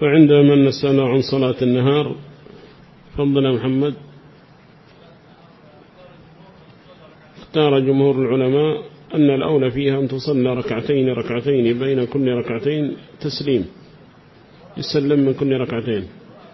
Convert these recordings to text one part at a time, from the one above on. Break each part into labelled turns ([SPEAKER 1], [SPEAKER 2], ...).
[SPEAKER 1] فعندما نسأل عن صلاة النهار فضل محمد اختار جمهور العلماء أن الأولى فيها أن تصلى ركعتين بين كل ركعتين تسليم، يسلم من كل ركعتين.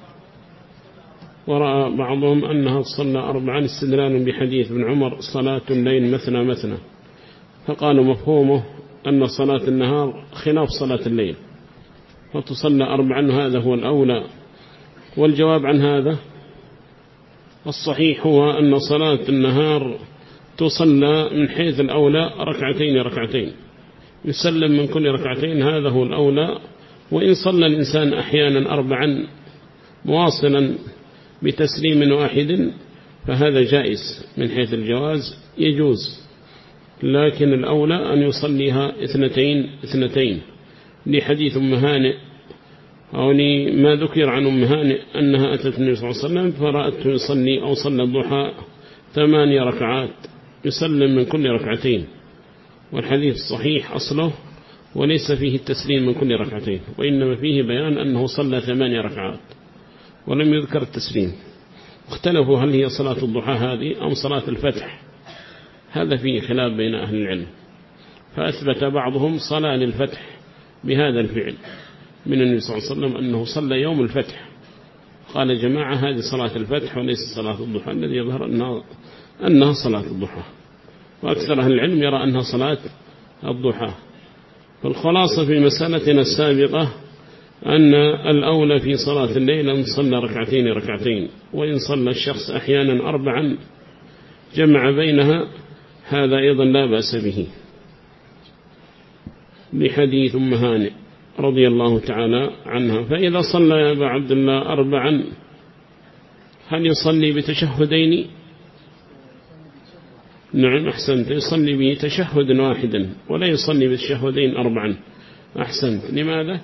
[SPEAKER 1] ورأى بعضهم أنها تصلى 4 استدلالا بحديث ابن عمر صلاة الليل مثنى مثنى، فقالوا مفهومه أن صلاة النهار خلاف صلاة الليل فتصلى 4، هذا هو الأولى. والجواب عن هذا الصحيح هو أن صلاة النهار تصلى من حيث الأولى ركعتين يسلم من كل ركعتين، هذا هو الأولى. وإن صلى الإنسان أحيانا 4 مواصلا بتسليم واحد فهذا جائز من حيث الجواز يجوز، لكن الأولى أن يصليها 2 لحديث أم هانئ أو لما ذكر عن أم هانئ أنها أتت النبي صلى الله عليه وسلم فرأته يصلي أو صلى الضحى 8 ركعات يسلم من كل ركعتين، والحديث الصحيح أصله وليس فيه التسليم من كل ركعتين، وإنما فيه بيان أنه صلى 8 ركعات ولم يذكر التسليم. اختلفوا هل هي صلاة الضحى هذه أم صلاة الفتح، هذا فيه خلاف بين أهل العلم. فأثبت بعضهم صلاة للفتح بهذا الفعل من النبي صلى الله عليه وسلم أنه صلى يوم الفتح، قال جماعة هذه صلاة الفتح وليس صلاة الضحى، الذي يظهر أنها صلاة الضحى، وأكثر أهل العلم يرى أنها صلاة الضحى. فالخلاصة في مسألتنا السابقة أن الأولى في صلاة الليل أن صلى ركعتين، وإن صلى الشخص أحيانا 4 جمع بينها هذا أيضا لا بأس به، لحديث أم هانئ رضي الله تعالى عنها. فإذا صلى يا أبا عبد الله 4 هل يصلي بتشهدين؟ نعم أحسنت، يصلي بتشهد واحدا ولا يصلي بالتشهدين 4. أحسنت. لماذا؟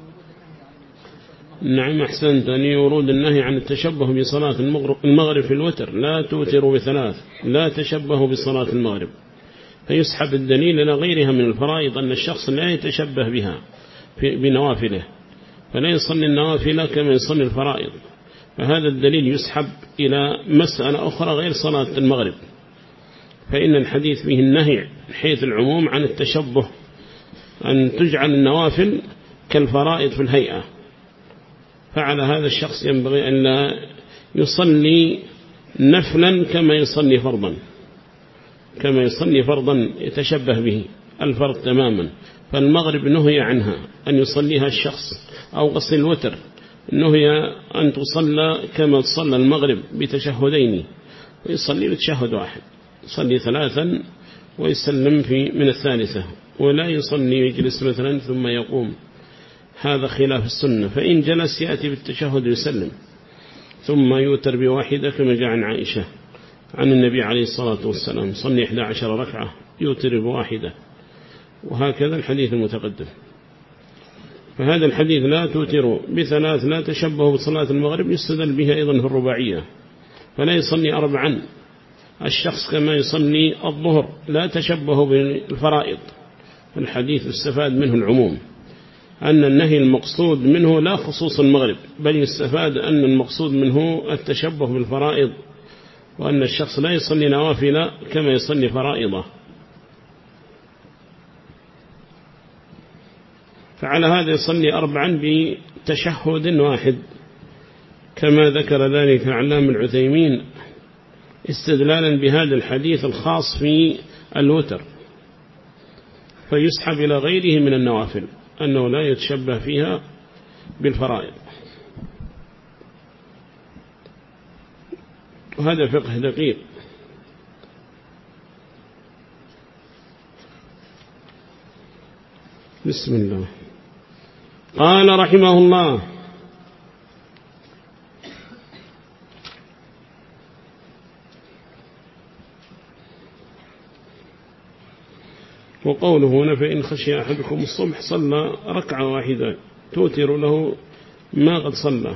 [SPEAKER 1] نعم أحسنت، أن يورود النهي عن التشبه بصلاة المغرب في الوتر، لا توتروا ب3، لا تشبهوا بصلاة المغرب، فيسحب الدليل إلى غيرها من الفرائض أن الشخص لا يتشبه بها بنوافله، فلا يصلي النوافل كما يصلي الفرائض، فهذا الدليل يسحب إلى مسألة أخرى غير صلاة المغرب. فإن الحديث فيه النهي حيث العموم عن التشبه، أن تجعل النوافل كالفرائض في الهيئة، فعلى هذا الشخص ينبغي أن لا يصلي نفلا كما يصلي فرضا يتشبه به الفرض تماما. فالمغرب نهي عنها أن يصليها الشخص، أو غسل الوتر نهي أن تصلى كما تصلى المغرب بتشهدين، ويصلي بتشهد واحد، يصلي 3 ويسلم من الثالثة، ولا يصلي يجلس مثلا ثم يقوم، هذا خلاف السنة. فإن جلس يأتي بالتشهد يسلم ثم يوتر بواحدة كما جاء عن عائشة عن النبي عليه الصلاة والسلام صلي 11 ركعة يوتر بواحدة، وهكذا الحديث المتقدم. فهذا الحديث لا توتروا ب3 لا تشبهوا بصلاة المغرب يستدل بها أيضا في الرباعية، فلا يصلي 4 الشخص كما يصلي الظهر، لا تشبهوا بالفرائض. الحديث استفاد منه العموم، أن النهي المقصود منه لا خصوص المغرب، بل يستفاد أن المقصود منه التشبه بالفرائض، وأن الشخص لا يصلي نوافل كما يصلي فرائضه. فعلى هذا يصلي 4 بتشهد واحد، كما ذكر ذلك علامة العثيمين استدلالا بهذا الحديث الخاص في الوتر، فيسحب إلى غيره من النوافل أنه لا يتشبه فيها بالفرائض. وهذا فقه دقيق. بسم الله. قال رحمه الله: وقوله هنا فإن خشي أحدكم الصبح صلى 1 ركعة توتر له ما قد صلى.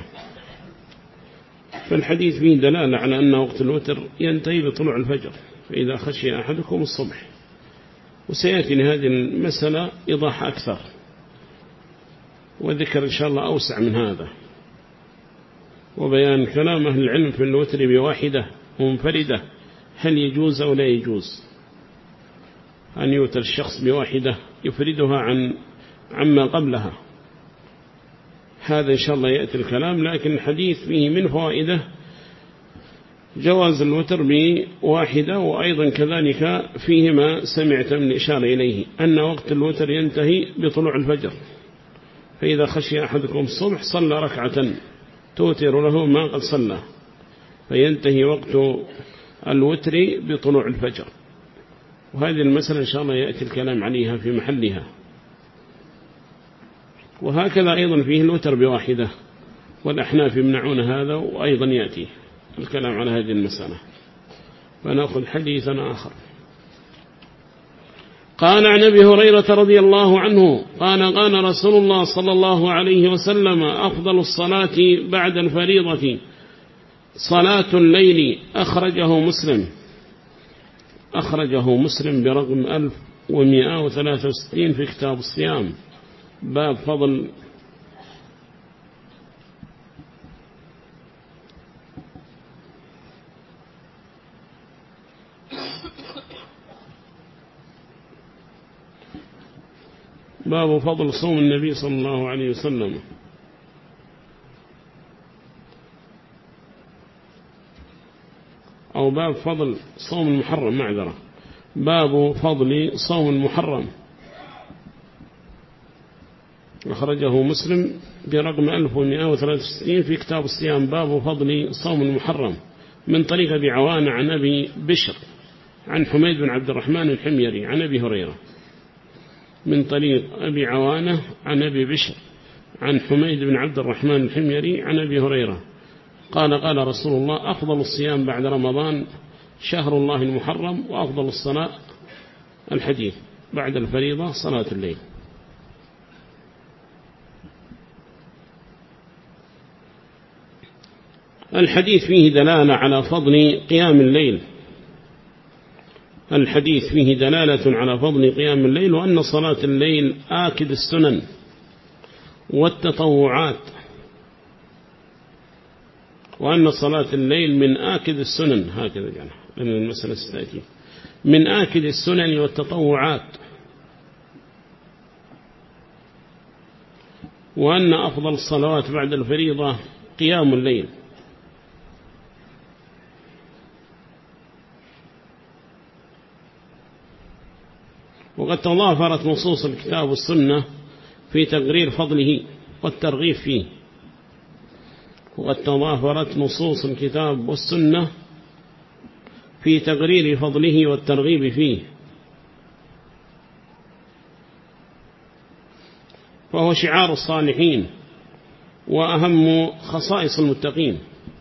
[SPEAKER 1] فالحديث فيه دلالة على أن وقت الوتر ينتهي بطلوع الفجر، فإذا خشي أحدكم الصبح. وسيأتي لهذه المسألة إيضاح أكثر. وذكر إن شاء الله أوسع من هذا، وبيان كلام أهل العلم في الوتر بواحدة منفردة هل يجوز أو لا يجوز، أن يوتر الشخص بواحدة يفردها عما قبلها. هذا إن شاء الله يأتي الكلام، لكن الحديث فيه من فوائده جواز الوتر بواحدة، وأيضا كذلك فيه ما سمعت من إشارة إليه أن وقت الوتر ينتهي بطلوع الفجر، فإذا خشي أحدكم الصبح صلى ركعة توتر له ما قد صلى، فينتهي وقت الوتر بطلوع الفجر. وهذه المسألة إن شاء الله يأتي الكلام عليها في محلها. وهكذا أيضا فيه الوتر بواحدة، والأحناف يمنعون هذا، وأيضا يأتي الكلام على هذه المسألة. فنأخذ حديثا آخر. قال عن أبي هريرة رضي الله عنه قال رسول الله صلى الله عليه وسلم أفضل الصلاة بعد الفريضة صلاة الليل. أخرجه مسلم برقم 1163 في كتاب الصيام، باب فضل صوم النبي صلى الله عليه وسلم. أو باب فضل صوم المحرم، معذرة، باب فضل صوم المحرم. أخرجه مسلم برقم 1163 في كتاب الصيام، باب فضل صوم المحرم، من طريق أبي عوانة عن أبي بشر عن حميد بن عبد الرحمن الحميري عن أبي هريرة، من طريق أبي عوانة عن أبي بشر عن حميد بن عبد الرحمن الحميري عن أبي هريرة قال رسول الله أفضل الصيام بعد رمضان شهر الله المحرم، وأفضل الصلاة الحديث بعد الفريضة صلاة الليل. الحديث فيه دلالة على فضل قيام الليل، الحديث فيه دلالة على فضل قيام الليل، وأن صلاة الليل آكد السنن والتطوعات، وأن صلاة الليل من آكد السنن، هكذا يعني لأن المسألة ستأتي، من آكد السنن والتطوعات، وأن أفضل الصلوات بعد الفريضة قيام الليل. وقد تضافرت نصوص الكتاب والسنة في تقرير فضله والترغيب فيه، وقد تضافرت نصوص الكتاب والسنة في تقرير فضله والترغيب فيه، فهو شعار الصالحين وأهم خصائص المتقين،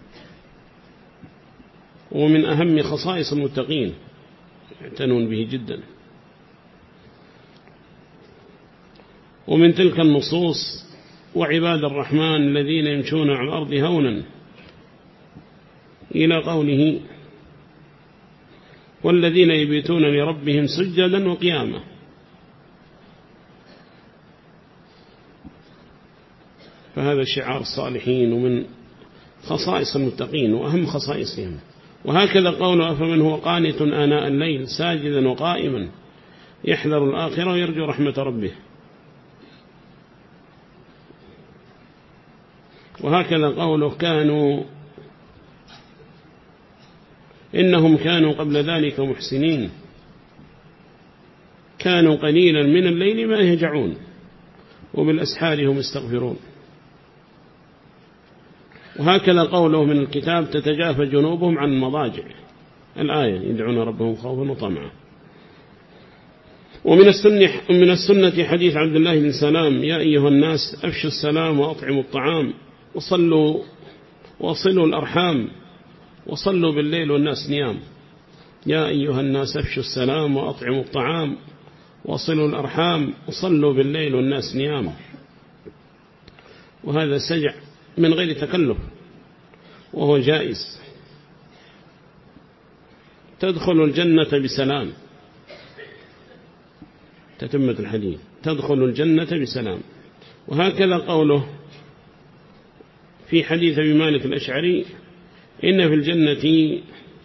[SPEAKER 1] ومن أهم خصائص المتقين يعتنون به جدا. ومن تلك النصوص وعباد الرحمن الذين يمشون على الأرض هونا، إلى قوله والذين يبيتون لربهم سجدا وقياما. فهذا شعار الصالحين ومن خصائص المتقين وأهم خصائصهم. وهكذا قوله أفمن هو قانت آناء الليل ساجدا وقائما يحذر الآخرة ويرجو رحمة ربه. وهكذا قوله إنهم كانوا قبل ذلك محسنين كانوا قليلا من الليل ما يهجعون وبالأسحار هم يستغفرون. وهكذا قوله من الكتاب تتجافى جنوبهم عن المضاجع، الآية يدعون ربهم خوفا وطمعا. ومن السنة حديث عبد الله بن سلام يا أيها الناس أفشوا السلام وأطعموا الطعام وصلوا الأرحام وصلوا بالليل والناس نيام. يا أيها الناس أفشوا السلام وأطعموا الطعام وصلوا الأرحام وصلوا بالليل والناس نيام. وهذا سجع من غير تكلف وهو جائز. تدخل الجنة بسلام، تتمة الحديث، تدخل الجنة بسلام. وهكذا قوله في حديث أبي مالك الأشعري إن في الجنة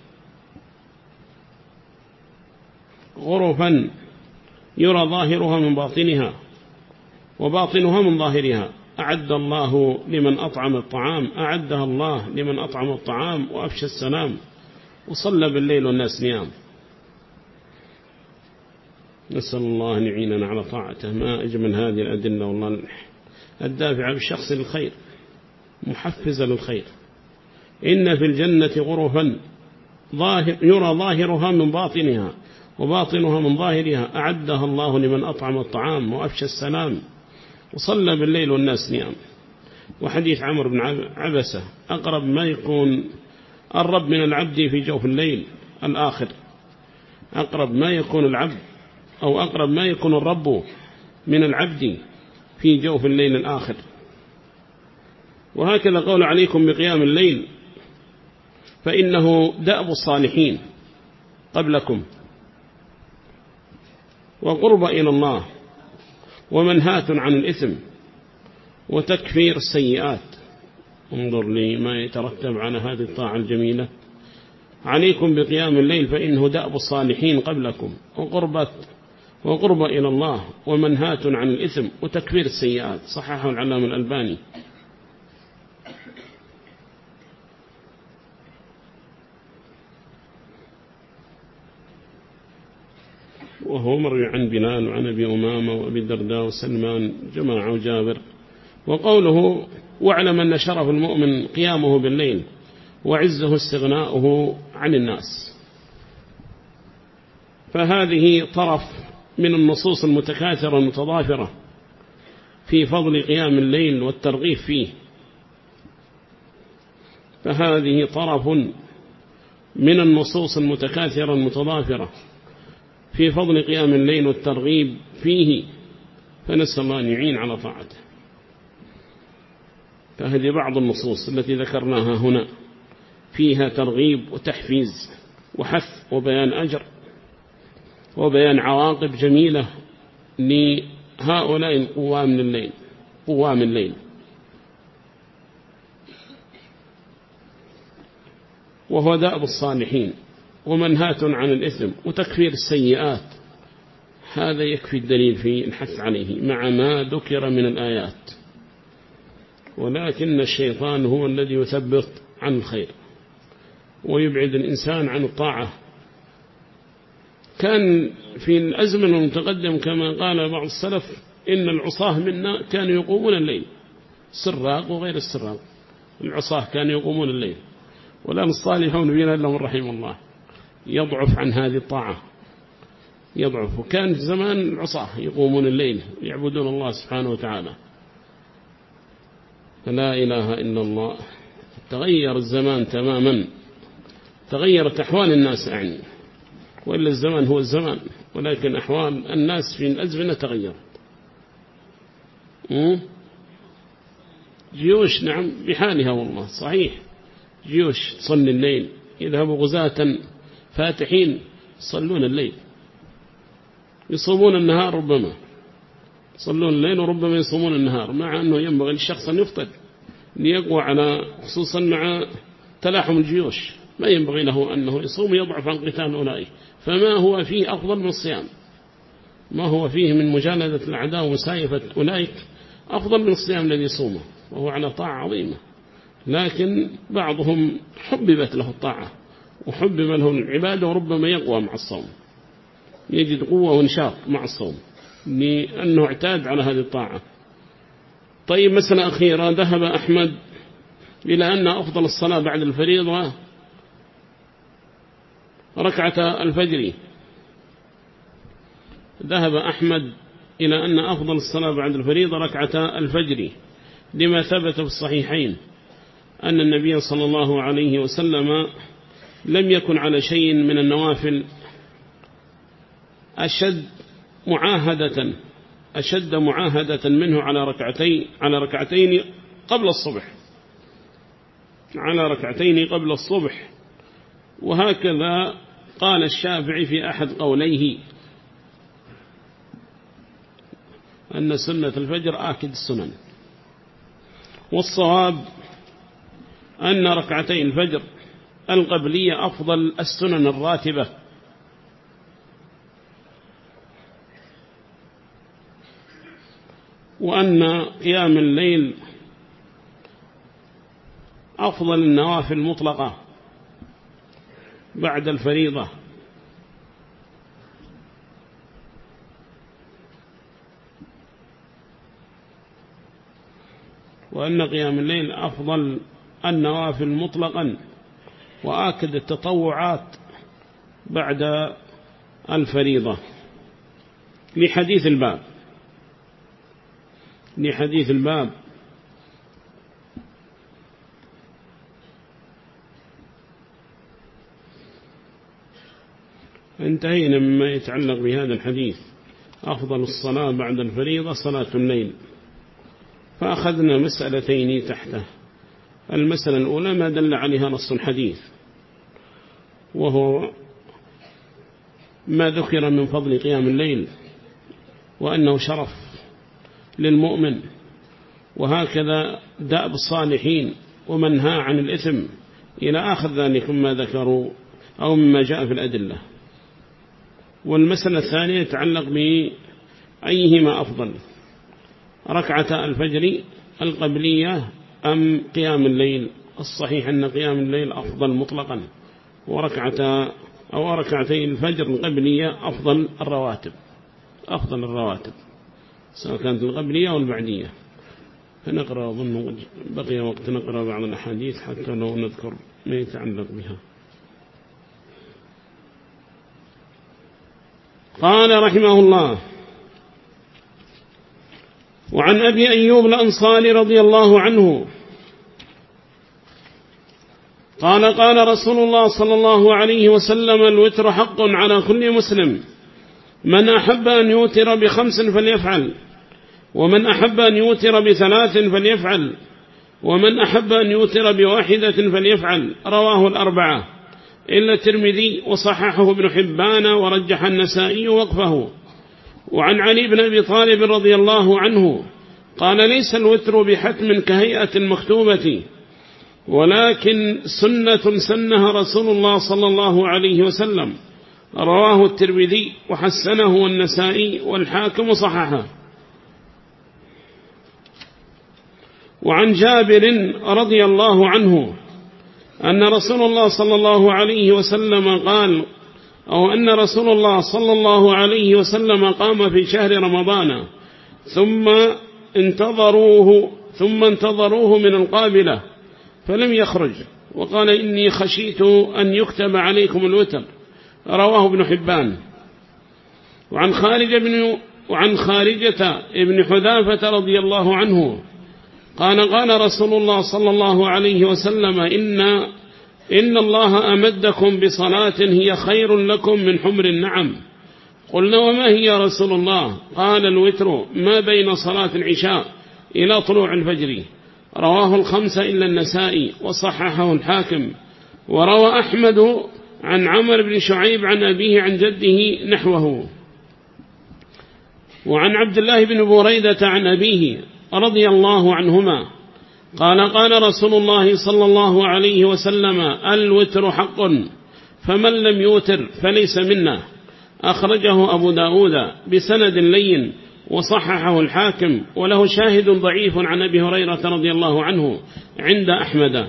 [SPEAKER 1] غرفا يرى ظاهرها من باطنها وباطنها من ظاهرها أعد الله لمن أطعم الطعام، أعدها الله لمن أطعم الطعام وأفشى السلام وصلى بالليل والناس نيام. نسأل الله أن يعيننا على طاعته. ما أجمل هذه الأدلة والله الدافعة بالشخص للخير محفزة للخير. إن في الجنة غرفا يرى ظاهرها من باطنها وباطنها من ظاهرها أعدها الله لمن أطعم الطعام وأفشى السلام وصلى بالليل والناس نيام. وحديث عمرو بن عبسة أقرب ما يكون الرب من العبد في جوف الليل الآخر، أقرب ما يكون العبد أو أقرب ما يكون الرب من العبد في جوف الليل الآخر. وهكذا قول عليكم بقيام الليل فإنه دأب الصالحين قبلكم وقرب إلى الله ومنهاة عن الإثم وتكفير السيئات. انظر لي ما يترتب على هذه الطاعة الجميلة. عليكم بقيام الليل فإنه دأب الصالحين قبلكم وقرب إلى الله ومنهاة عن الإثم وتكفير السيئات. صححه العلامة الألباني. وهو مروي عن بلال وعن أبي أمامة وأبي الدرداء وسلمان جماعة وجابر. وقوله واعلم أن شرف المؤمن قيامه بالليل وعزه استغناؤه عن الناس. فهذه طرف من النصوص المتكاثرة المتضافرة في فضل قيام الليل والترغيب فيه. فهذه طرف من النصوص المتكاثرة المتضافرة في فضل قيام الليل والترغيب فيه، فنسأل الله أن يعين على طاعته. فهذه بعض النصوص التي ذكرناها هنا فيها ترغيب وتحفيز وحث وبيان أجر وبيان عواقب جميلة لهؤلاء قوام الليل. وهو دأب الصالحين ومنهاة عن الإثم وتكفير السيئات. هذا يكفي الدليل في الحث عليه مع ما ذكر من الآيات. ولكن الشيطان هو الذي يثبط عن الخير ويبعد الإنسان عن الطاعة. كان في الأزمنة المتقدم كما قال بعض السلف إن العصاه منا كانوا يقومون الليل، السراق وغير السراق، العصاه كانوا يقومون الليل. والآن الصالحون بنا إلا من رحم الله يضعف عن هذه الطاعة، يضعف. وكان في زمان العصاه يقومون الليل يعبدون الله سبحانه وتعالى. فلا إله إلا الله. تغير الزمان تماما، تغيرت أحوال الناس يعني، وإلا الزمان هو الزمان ولكن أحوال الناس في الأزمنة تغيرت. جيوش نعم بحالها والله صحيح، جيوش تصلي الليل، يذهبوا غزاة فاتحين يصلون الليل، يصومون النهار، ربما يصلون الليل وربما يصومون النهار، مع أنه ينبغي للشخص أن يفطر ليقوى على، خصوصا مع تلاحم الجيوش، ما ينبغي له أنه يصوم يضعف عن قتال أولئك. فما هو فيه أفضل من الصيام، ما هو فيه من مجالدة الأعداء ومسايفة أولئك أفضل من الصيام الذي يصومه، وهو على طاعة عظيمة. لكن بعضهم حببت له الطاعة وحبب له العبادة وربما يقوى مع الصوم، يجد قوة ونشاط مع الصوم لأنه اعتاد على هذه الطاعة. طيب مسألة أخيرة، ذهب أحمد إلى أن أفضل الصلاة بعد الفريضة ركعة الفجر. ذهب أحمد إلى أن أفضل الصلاة بعد الفريضة ركعة الفجر، لما ثبت في الصحيحين أن النبي صلى الله عليه وسلم لم يكن على شيء من النوافل أشد معاهدة منه على ركعتين قبل الصبح. وهكذا قال الشافعي في أحد قوليه، أن سنة الفجر آكد السنن، والصواب أن ركعتي الفجر القبلية أفضل السنن الراتبة، وأن قيام الليل أفضل النوافل المطلقة بعد الفريضة، وأن قيام الليل أفضل النوافل مطلقا، وآكد التطوعات بعد الفريضة لحديث الباب. انتهينا مما يتعلق بهذا الحديث. أفضل الصلاة بعد الفريضة صلاة الليل، فأخذنا مسألتين تحته. المسألة الأولى ما دل عليها نص الحديث، وهو ما ذكر من فضل قيام الليل، وأنه شرف للمؤمن، وهكذا دأب الصالحين ومنهى عن الإثم إلى آخر ذلك ما ذكروا أو مما جاء في الأدلة. والمسألة الثانية يتعلق بأيهما أفضل، ركعة الفجر القبلية أم قيام الليل. الصحيح أن قيام الليل أفضل مطلقا، وركعتي الفجر القبلية أفضل الرواتب سواء كانت القبلية أو البعدية. فنقرأ، أظن بقي وقت نقرأ بعض الأحاديث حتى لو نذكر ما يتعلق بها. قال رحمه الله: وعن أبي أيوب الأنصاري رضي الله عنه قال: قال رسول الله صلى الله عليه وسلم: الوتر حق على كل مسلم، من أحب أن يوتر ب5 فليفعل، ومن أحب أن يوتر ب3 فليفعل، ومن أحب أن يوتر ب1 فليفعل. رواه الأربعة إلا الترمذي، وصححه ابن حبان، ورجح النسائي وقفه. وعن علي بن أبي طالب رضي الله عنه قال: ليس الوتر بحتم كهيئة المكتوبة، ولكن سنة سنها رسول الله صلى الله عليه وسلم. رواه الترمذي وحسنه والنسائي والحاكم صححه. وعن جابر رضي الله عنه أن رسول الله صلى الله عليه وسلم قال، أو أن رسول الله صلى الله عليه وسلم قام في شهر رمضان ثم انتظروه من القابلة فلم يخرج، وقال: إني خشيت أن يكتب عليكم الوتر. رواه ابن حبان. وعن خارجة ابن حذافة رضي الله عنه قال: قال رسول الله صلى الله عليه وسلم: إن الله أمدكم بصلاة هي خير لكم من حمر النعم. قلنا: وما هي يا رسول الله؟ قال: الوتر ما بين صلاة العشاء إلى طلوع الفجر. رواه ال5 إلا النسائي، وصححه الحاكم. وروى أحمد عن عمرو بن شعيب عن أبيه عن جده نحوه. وعن عبد الله بن بريدة عن أبيه رضي الله عنهما قال: قال رسول الله صلى الله عليه وسلم: الوتر حق، فمن لم يوتر فليس منا. أخرجه أبو داود بسند لين، وصححه الحاكم، وله شاهد ضعيف عن أبي هريرة رضي الله عنه عند أحمد.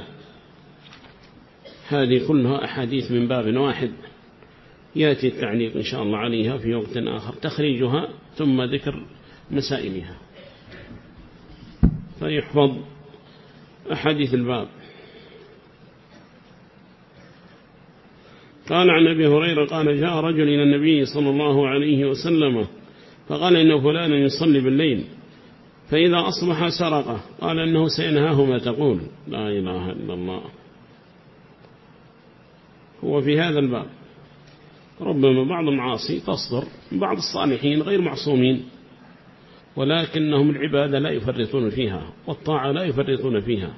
[SPEAKER 1] هذه كلها أحاديث من باب واحد، يأتي التعليق إن شاء الله عليها في وقت آخر، تخريجها ثم ذكر مسائلها، فيحفظ أحاديث الباب. قال عن أبي هريرة قال: جاء رجل إلى النبي صلى الله عليه وسلم فقال: إن فلانا يصلي بالليل، فإذا أصبح سرقه. قال: إنه سينهاه ما تقول. لا إله إلا الله. هو في هذا الباب ربما بعض المعاصي تصدر بعض الصالحين غير معصومين، ولكنهم العبادة لا يفرطون فيها، والطاعة لا يفرطون فيها.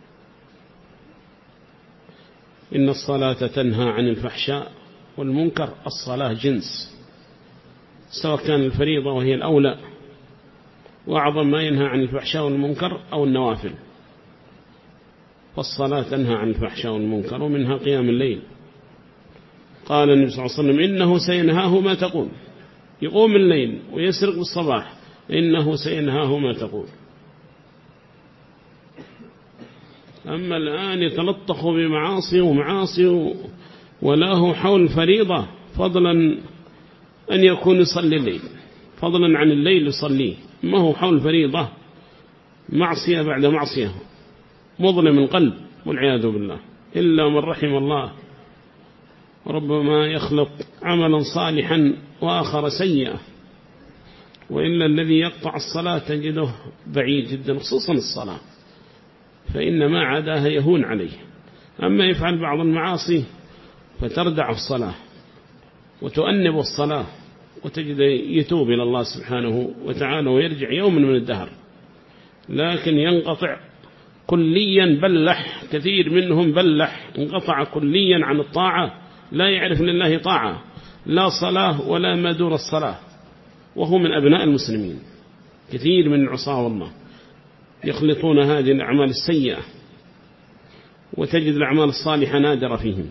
[SPEAKER 1] إن الصلاة تنهى عن الفحشاء والمنكر. الصلاة جنس، سواء كان الفريضة وهي الأولى وأعظم ما ينهى عن الفحشاء والمنكر أو النوافل، فالصلاة تنهى عن الفحشاء والمنكر ومنها قيام الليل. قال النبي صلى الله عليه وسلم إنه سينهاه ما تقول، يقوم الليل ويسرق بالصباح، إنه سينهاه ما تقول. أما الآن يتلطخ بمعاصي ومعاصي وله حول فريضة، فضلا أن يكون يصلي الليل، فضلا عن الليل يصليه، ما هو حول فريضة، معصية بعد معصية، مظلم القلب والعياذ بالله، إلا من رحم الله. ربما يخلق عملا صالحا وآخر سيئا، وإلا الذي يقطع الصلاة تجده بعيد جدا، خصوصا الصلاة، فإن ما عداها يهون عليه. أما يفعل بعض المعاصي فتردع الصلاة وتؤنب الصلاة، وتجد يتوب إلى الله سبحانه وتعالى ويرجع يوم من الدهر، لكن ينقطع كليا، بلح كثير منهم، بلح انقطع كليا عن الطاعة، لا يعرف لله طاعة، لا صلاة ولا ما دون الصلاة، وهو من أبناء المسلمين. كثير من العصاة والله يخلطون هذه الأعمال السيئة، وتجد الأعمال الصالحة نادرة فيهم،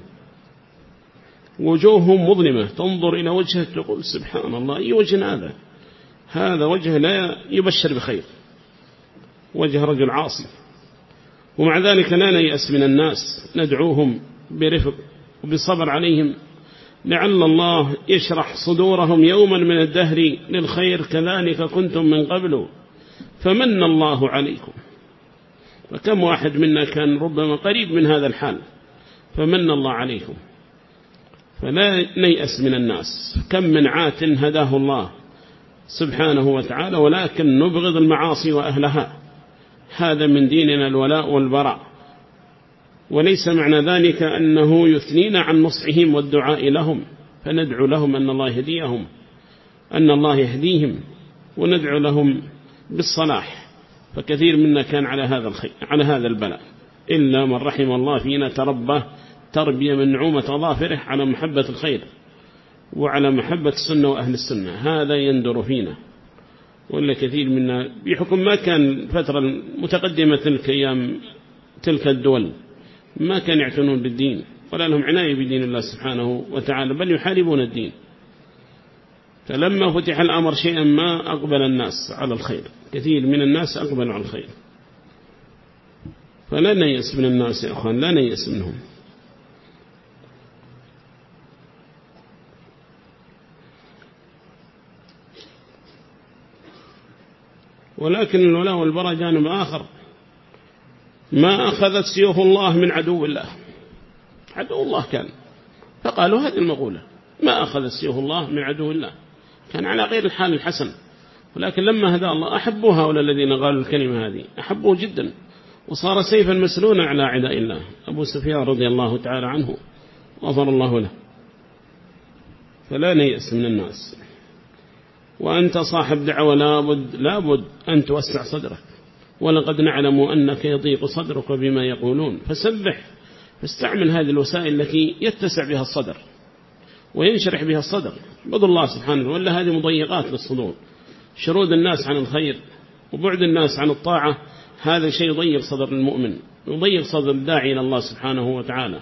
[SPEAKER 1] وجوههم مظلمة، تنظر إلى وجهه تقول سبحان الله، أي وجه هذا؟ هذا وجه لا يبشر بخير، وجه رجل عاصي. ومع ذلك لا نيأس من الناس، ندعوهم برفق وبصبر عليهم، لعل الله يشرح صدورهم يوما من الدهر للخير، كذلك كنتم من قبل فمن الله عليكم. وكم واحد منا كان ربما قريب من هذا الحال، فمن الله عليكم. فلا نيأس من الناس، كم من عات هداه الله سبحانه وتعالى، ولكن نبغض المعاصي وأهلها، هذا من ديننا الولاء والبراء. وليس معنى ذلك أنه يثنينا عن نصحهم والدعاء لهم، فندعو لهم أن الله يهديهم، أن الله يهديهم، وندعو لهم بالصلاح. فكثير منا كان على هذا الخير، على هذا البلاء، إلا من رحم الله فينا تربى تربية من نعومة ظافره على محبة الخير وعلى محبة السنة وأهل السنة، هذا يندر فينا. وإلا كثير منا بحكم ما كان فترة متقدمة تلك أيام تلك الدول ما كان يعتنون بالدين ولا لهم عناية بدين الله سبحانه وتعالى، بل يحاربون الدين. فلما فتح الأمر شيئا ما أقبل الناس على الخير، كثير من الناس أقبلوا على الخير. فلا نيأس من الناس يا أخوان، لا نيأس منهم. ولكن الولاء والبراء جانب آخر، ما أخذت سيوف الله من عدو الله، عدو الله كان، فقالوا هذه المقولة، ما أخذت سيوف الله من عدو الله، كان على غير الحال الحسن. ولكن لما هدى الله أحبوا هؤلاء الذين قالوا الكلمة هذه، أحبوا جدا، وصار سيفا مسلونا على أعداء الله. أبو سفيان رضي الله تعالى عنه غفر الله له. فلا نيأس من الناس، وأنت صاحب دعوة لابد أن توسع صدرك، ولقد نعلم أنك يضيق صدرك بما يقولون، فسبح، فاستعمل هذه الوسائل التي يتسع بها الصدر وينشرح بها الصدر بضل الله سبحانه. ولا هذه مضيقات للصدور، شرود الناس عن الخير وبعد الناس عن الطاعة، هذا شيء يضيق صدر المؤمن، يضيق صدر الداعي إلى الله سبحانه وتعالى.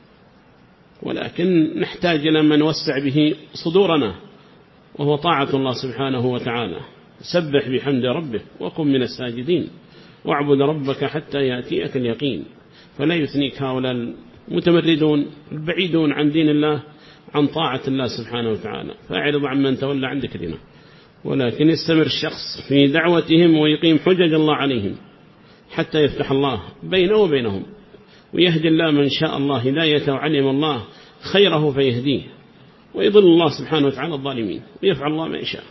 [SPEAKER 1] ولكن نحتاج إلى من نوسع به صدورنا، وهو طاعة الله سبحانه وتعالى. سبح بحمد ربك وكن من الساجدين، واعبد ربك حتى يأتيك اليقين. فلا يثنيك هؤلاء المتمردون البعيدون عن دين الله، عن طاعة الله سبحانه وتعالى، فاعرض عن من تولى عن ذكرنا. ولكن يستمر الشخص في دعوتهم ويقيم حجج الله عليهم حتى يفتح الله بينه وبينهم، ويهدي الله من شاء الله هدايته، وعلم الله خيره فيهديه، ويضل الله سبحانه وتعالى الظالمين، ويفعل الله ما يشاء.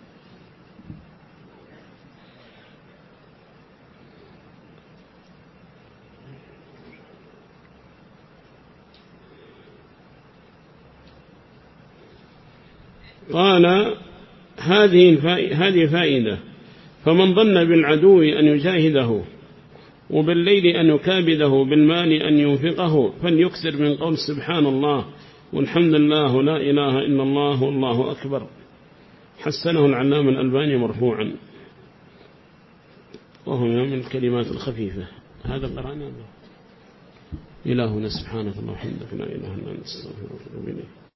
[SPEAKER 1] قال هذه فائدة، فمن ظن بالعدو أن يجاهده، وبالليل أن يكابده، بالمال أن ينفقه، فليكثر من قول سبحان الله والحمد لله لا إله إلا الله والله أكبر. حسنه العلامة الألباني مرفوعا. وهو من الكلمات الخفيفة. هذا قرأنا إلهنا سبحانه وتعالى وحمدك لا إله إلا أنت استغفرك وأتوب إليك.